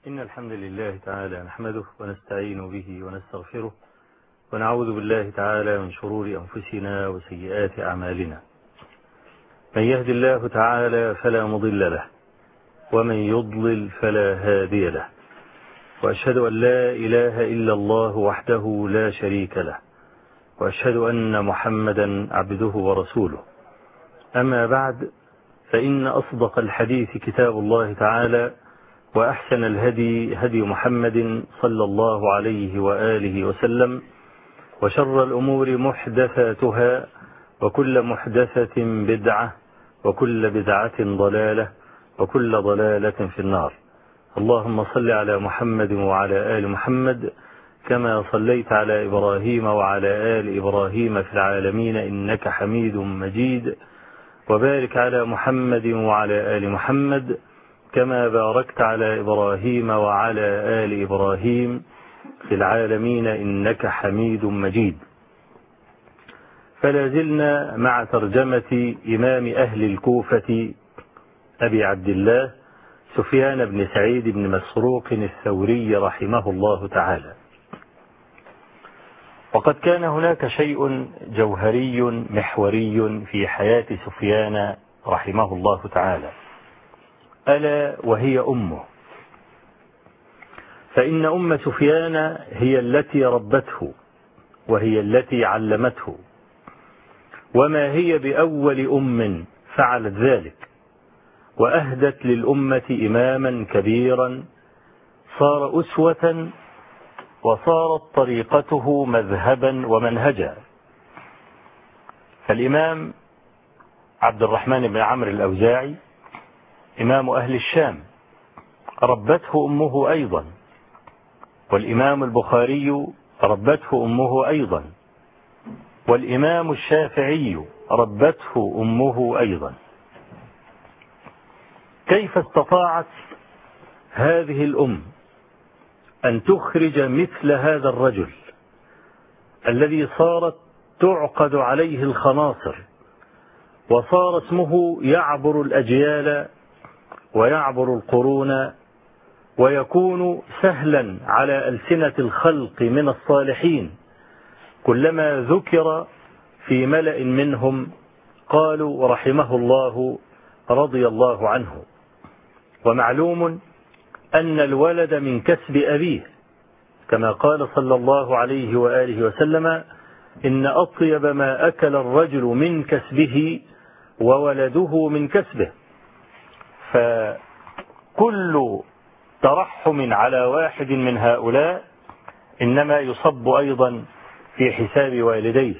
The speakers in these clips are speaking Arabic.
إن الحمد لله تعالى نحمده ونستعين به ونستغفره ونعوذ بالله تعالى من شرور أنفسنا وسيئات أعمالنا. من يهد الله تعالى فلا مضل له ومن يضلل فلا هادي له، وأشهد أن لا إله إلا الله وحده لا شريك له، وأشهد أن محمدا عبده ورسوله. أما بعد، فإن أصدق الحديث كتاب الله تعالى، وأحسن الهدي هدي محمد صلى الله عليه وآله وسلم، وشر الأمور محدثاتها، وكل محدثة بدعة، وكل بدعة ضلالة، وكل ضلالة في النار. اللهم صل على محمد وعلى آل محمد كما صليت على إبراهيم وعلى آل إبراهيم في العالمين إنك حميد مجيد، وبارك على محمد وعلى آل محمد كما باركت على إبراهيم وعلى آل إبراهيم في العالمين إنك حميد مجيد. فلا زلنا مع ترجمة إمام أهل الكوفة أبي عبد الله سفيان بن سعيد بن مسروق الثوري رحمه الله تعالى. وقد كان هناك شيء جوهري محوري في حياة سفيان رحمه الله تعالى، ألا وهي أمه. فإن أم سفيان هي التي ربته وهي التي علمته، وما هي بأول أم فعلت ذلك، وأهدت للأمة إماما كبيرا صار أسوة، وصارت طريقته مذهبا ومنهجا. فالإمام عبد الرحمن بن عمرو الأوزاعي إمام أهل الشام ربته أمه أيضا، والإمام البخاري ربته أمه أيضا، والإمام الشافعي ربته أمه أيضا. كيف استطاعت هذه الأم أن تخرج مثل هذا الرجل الذي صارت تعقد عليه الخناصر، وصار اسمه يعبر الأجيال ويعبر القرون، ويكون سهلا على ألسنة الخلق من الصالحين، كلما ذكر في ملأ منهم قالوا رحمه الله رضي الله عنه. ومعلوم أن الولد من كسب أبيه، كما قال صلى الله عليه وآله وسلم: إن أطيب ما أكل الرجل من كسبه وولده من كسبه. فكل ترحم على واحد من هؤلاء إنما يصب أيضا في حساب والديه.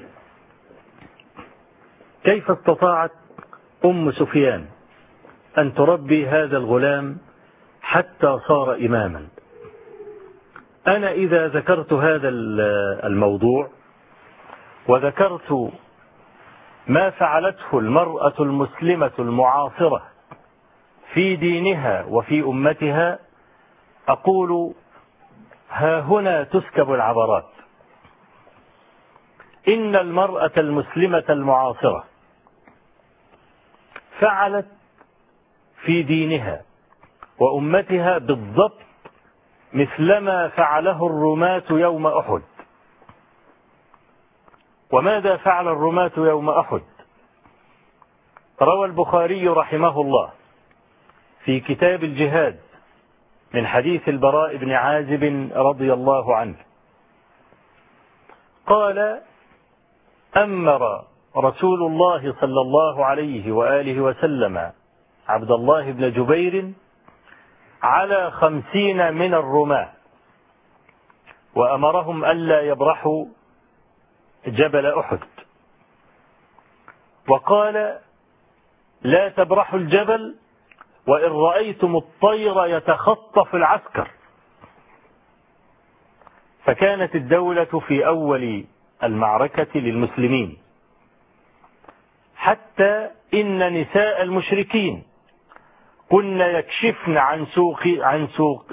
كيف استطاعت أم سفيان أن تربي هذا الغلام حتى صار إماما؟ أنا إذا ذكرت هذا الموضوع وذكرت ما فعلته المرأة المسلمة المعاصرة في دينها وفي أمتها، أقول ها هنا تسكب العبرات. إن المرأة المسلمة المعاصرة فعلت في دينها وأمتها بالضبط مثلما فعله الرماة يوم أحد. وماذا فعل الرماة يوم أحد؟ روى البخاري رحمه الله في كتاب الجهاد من حديث البراء بن عازب رضي الله عنه قال: أمر رسول الله صلى الله عليه وآله وسلم عبد الله بن جبير على 50 من الرماة، وأمرهم ألا يبرحوا جبل أحد، وقال: لا تبرحوا الجبل وإن رأيتم الطير يتخطف العسكر. فكانت الدولة في أول المعركة للمسلمين، حتى إن نساء المشركين كن يكشفن عن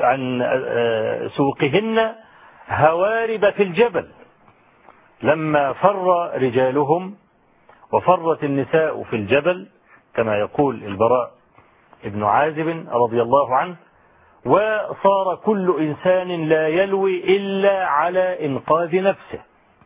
سوقهن هوارب في الجبل، لما فر رجالهم وفرت النساء في الجبل كما يقول البراء ابن عازب رضي الله عنه، وصار كل إنسان لا يلوي إلا على إنقاذ نفسه.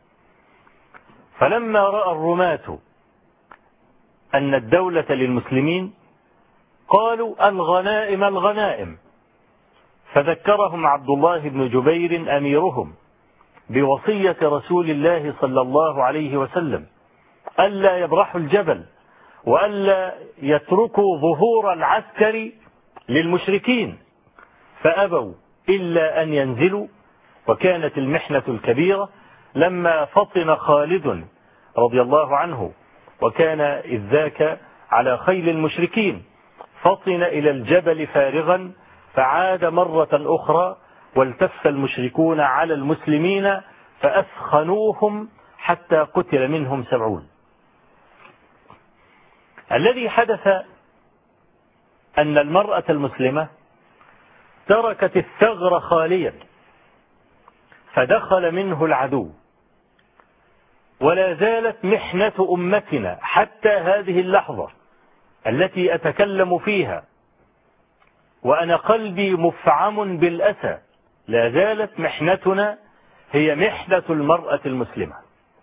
فلما رأى الرماة أن الدولة للمسلمين قالوا الغنائم الغنائم، فذكرهم عبد الله بن جبير أميرهم بوصية رسول الله صلى الله عليه وسلم ألا يبرحوا الجبل وألا يتركوا ظهور العسكر للمشركين، فأبوا إلا أن ينزلوا. وكانت المحنة الكبيرة لما فطن خالد رضي الله عنه، وكان إذ ذاك على خيل المشركين، فطن إلى الجبل فارغا، فعاد مرة أخرى والتف المشركون على المسلمين فأثخنوهم حتى قتل منهم 70. الذي حدث أن المرأة المسلمة تركت الثغر خاليا فدخل منه العدو، ولا زالت محنة أمتنا حتى هذه اللحظة التي أتكلم فيها وأنا قلبي مفعم بالأسى، لا زالت محنتنا هي محنة المرأة المسلمة.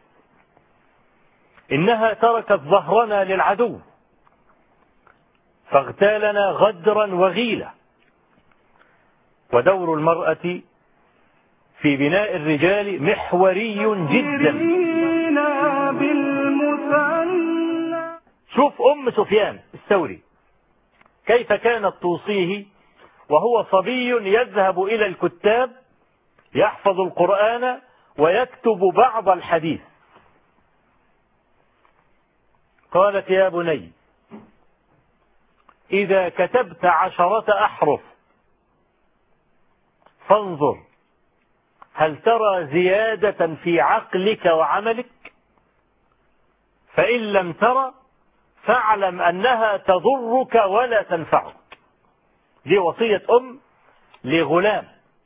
إنها تركت ظهرنا للعدو فاغتالنا غدرا وغيلة. ودور المرأة في بناء الرجال محوري جدا. شوف أم سفيان الثوري كيف كانت توصيه وهو صبي يذهب إلى الكتاب يحفظ القرآن ويكتب بعض الحديث. قالت يا بني إذا كتبت 10 أحرف فانظر هل ترى زيادة في عقلك وعملك، فإن لم ترى فاعلم أنها تضرك ولا تنفعك. دي وصية لغلام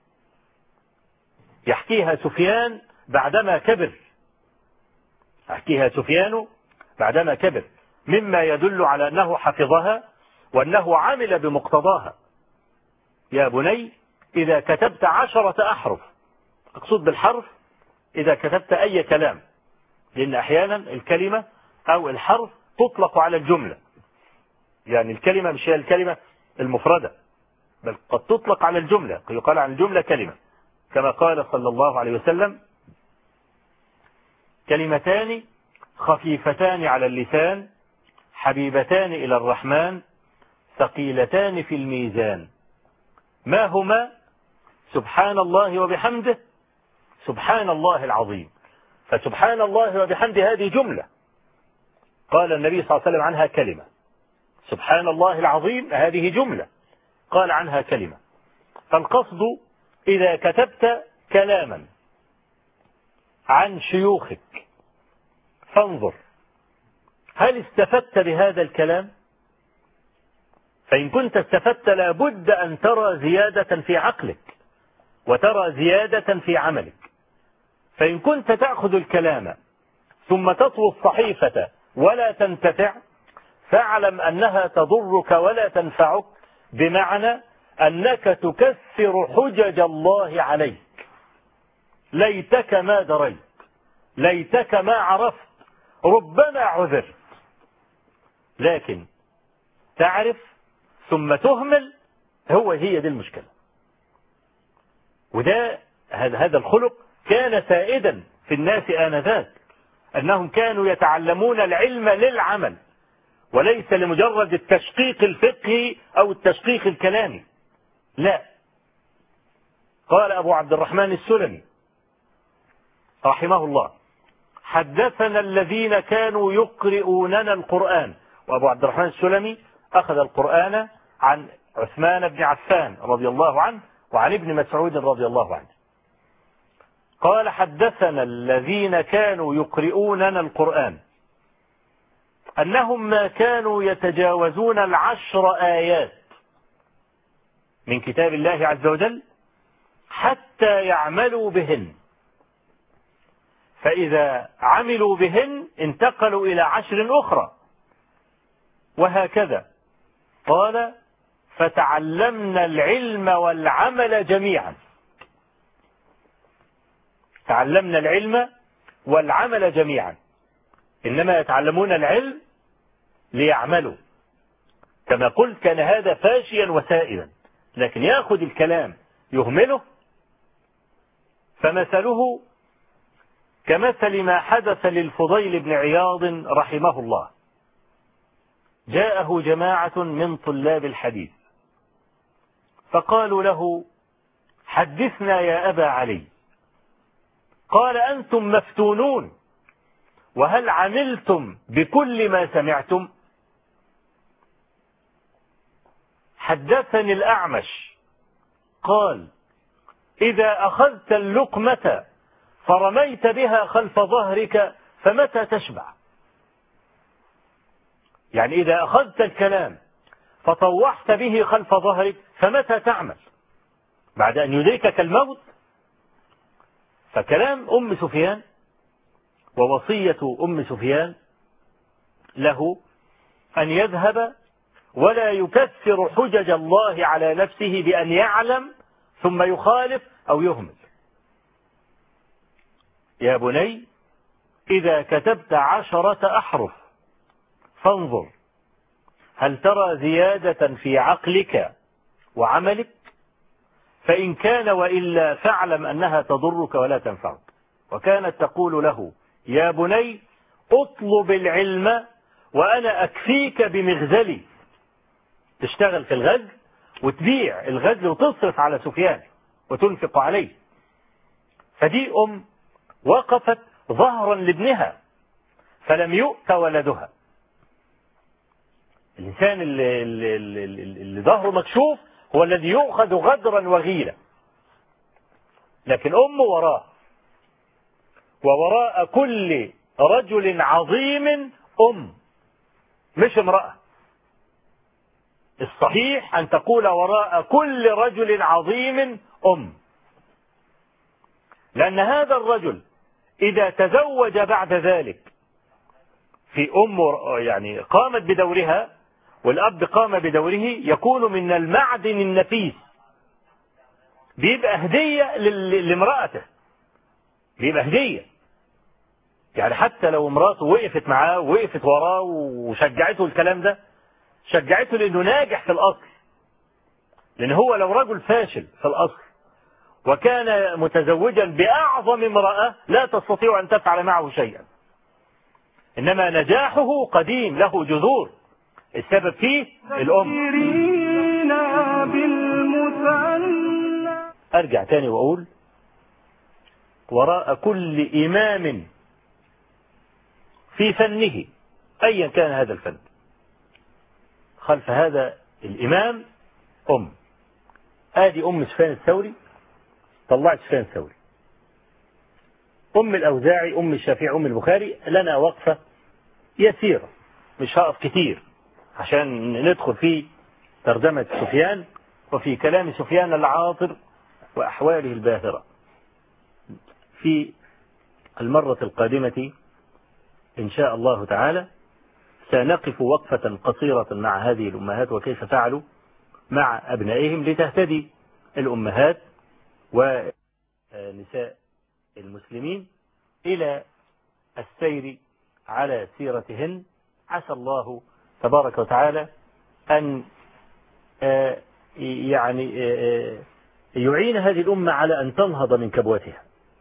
يحكيها سفيان بعدما كبر، يحكيها سفيان بعدما كبر، مما يدل على أنه حفظها وأنه عمل بمقتضاها. يا بني إذا كتبت 10 أحرف، أقصد بالحرف إذا كتبت أي كلام، لأن أحيانا الكلمة أو الحرف تطلق على الجملة، يعني الكلمة مش هي الكلمة المفردة، بل قد تطلق على الجملة، يقال عن الجملة كلمة، كما قال صلى الله عليه وسلم كلمتان خفيفتان على اللسان حبيبتان إلى الرحمن ثقيلتان في الميزان، ما هما؟ سبحان الله وبحمده، سبحان الله العظيم. فسبحان الله وبحمده هذه جملة قال النبي صلى الله عليه وسلم عنها كلمة، سبحان الله العظيم هذه جملة قال عنها كلمة. فالقصد إذا كتبت كلاما عن شيوخك فانظر هل استفدت بهذا الكلام، فإن كنت استفدت لابد أن ترى زيادة في عقلك وترى زيادة في عملك. فإن كنت تأخذ الكلام ثم تطوي الصحيفة ولا تنتفع فاعلم أنها تضرك ولا تنفعك، بمعنى أنك تكسر حجج الله عليك. ليتك ما دريت، ليتك ما عرفت، ربما عذرت، لكن تعرف ثم تهمل، هي دي المشكلة. وده هذا الخلق كان سائدا في الناس آنذاك، أنهم كانوا يتعلمون العلم للعمل وليس لمجرد التشقيق الفقهي أو التشقيق الكلامي، لا. قال أبو عبد الرحمن السلمي رحمه الله حدثنا الذين كانوا يقرؤوننا القرآن. وأبو عبد الرحمن السلمي أخذ القرآن عن عثمان بن عفان رضي الله عنه وعن ابن مسعود رضي الله عنه. قال حدثنا الذين كانوا يقرؤوننا القرآن أنهم ما كانوا يتجاوزون 10 آيات من كتاب الله عز وجل حتى يعملوا بهن، فإذا عملوا بهن انتقلوا إلى 10 أخرى، وهكذا. قال فتعلمنا العلم والعمل جميعا. تعلمنا العلم والعمل جميعا، إنما يتعلمون العلم ليعملوا. كما قلت كان هذا فاشيا وسائلا، لكن يأخذ الكلام يهمله، فمثله كمثل ما حدث للفضيل بن عياض رحمه الله. جاءه جماعة من طلاب الحديث فقالوا له: حدثنا يا أبا علي. قال: أنتم مفتونون، وهل عملتم بكل ما سمعتم؟ حدثني الأعمش قال: إذا أخذت اللقمة فرميت بها خلف ظهرك فمتى تشبع؟ يعني إذا أخذت الكلام فطوحت به خلف ظهرك فمتى تعمل بعد أن يدركك الموت؟ فكلام أم سفيان ووصية أم سفيان له أن يذهب ولا يكثر حجج الله على نفسه بأن يعلم ثم يخالف أو يهمل. يا بني إذا كتبت 10 أحرف فانظر هل ترى زيادة في عقلك وعملك، فإن كان وإلا فاعلم أنها تضرك ولا تنفعك. وكانت تقول له: يا بني اطلب العلم وأنا أكفيك بمغزلي. تشتغل في الغزل وتبيع الغزل وتصرف على سفيان وتنفق عليه. فدي وقفت ظهرا لابنها فلم يؤت ولدها. الإنسان اللي ظهره مكشوف هو الذي يؤخذ غدرا وغيلا، لكن وراه، ووراء كل رجل عظيم مش امرأة. الصحيح أن تقول وراء كل رجل عظيم لأن هذا الرجل إذا تزوج بعد ذلك في يعني قامت بدورها والأب قام بدوره، يكون من المعدن النفيس، بيبقى هدية لامرأته، بيبقى هدية. يعني حتى لو امراته وقفت معاه ووقفت وراه وشجعته الكلام ده، شجعته لأنه ناجح في الأصل. لأن هو لو رجل فاشل في الأصل وكان متزوجا بأعظم امرأة لا تستطيع أن تفعل معه شيئا، إنما نجاحه قديم له جذور، السبب فيه الأم. أرجع تاني وأقول وراء كل إمام في فنه أيا كان هذا الفن، خلف هذا الإمام آدي سفيان الثوري طلعت سفيان الثوري، الأوزاعي، الشافعي، البخاري. لنا وقفة يسيرة مش هقف كتير عشان ندخل في ترجمة سفيان وفي كلام سفيان العاطر وأحواله الباهرة. في المرة القادمة إن شاء الله تعالى سنقف وقفة قصيرة مع هذه الأمهات وكيف فعلوا مع أبنائهم لتهتدي الأمهات ونساء المسلمين إلى السير على سيرتهن. عسى الله تبارك وتعالى أن يعين هذه الأمة على أن تنهض من كبوتها.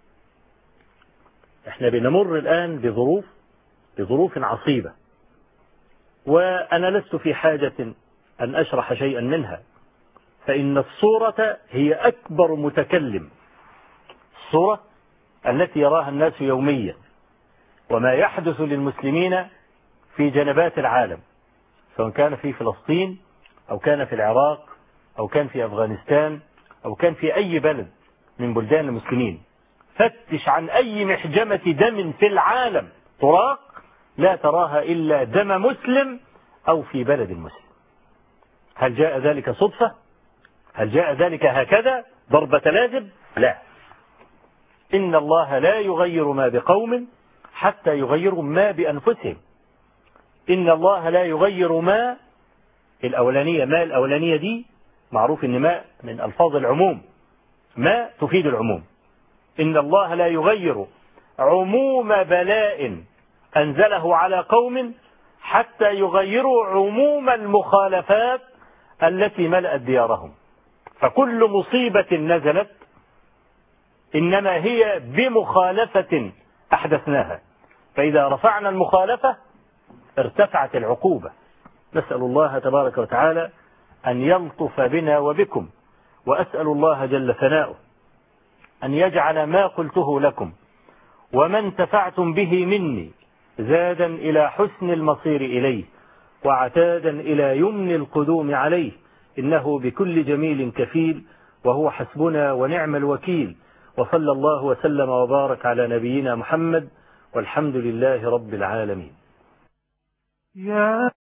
احنا بنمر الآن بظروف عصيبة، وأنا لست في حاجة أن أشرح شيئا منها، فإن الصورة هي أكبر متكلم. الصورة التي يراها الناس يوميا وما يحدث للمسلمين في جنبات العالم، سواء كان في فلسطين أو كان في العراق أو كان في أفغانستان أو كان في أي بلد من بلدان المسلمين. فتش عن أي محجمة دم في العالم تراق لا تراها إلا دم مسلم أو في بلد مسلم. هل جاء ذلك صدفة؟ هل جاء ذلك هكذا ضربة لازم؟ لا. إن الله لا يغير ما بقوم حتى يغيروا ما بأنفسهم. إن الله لا يغير ما الأولانية، ما الأولانية دي معروف إن ما من ألفاظ العموم، ما تفيد العموم. إن الله لا يغير عموم بلاء أنزله على قوم حتى يغيروا عموم المخالفات التي ملأت ديارهم. فكل مصيبة نزلت إنما هي بمخالفة أحدثناها، فإذا رفعنا المخالفة ارتفعت العقوبة. نسأل الله تبارك وتعالى أن يلطف بنا وبكم، وأسأل الله جل ثناؤه أن يجعل ما قلته لكم وما انتفعتم به مني زادا إلى حسن المصير إليه، وعتادا إلى يمن القدوم عليه، إنه بكل جميل كفيل، وهو حسبنا ونعم الوكيل. وصلى الله وسلم وبارك على نبينا محمد، والحمد لله رب العالمين.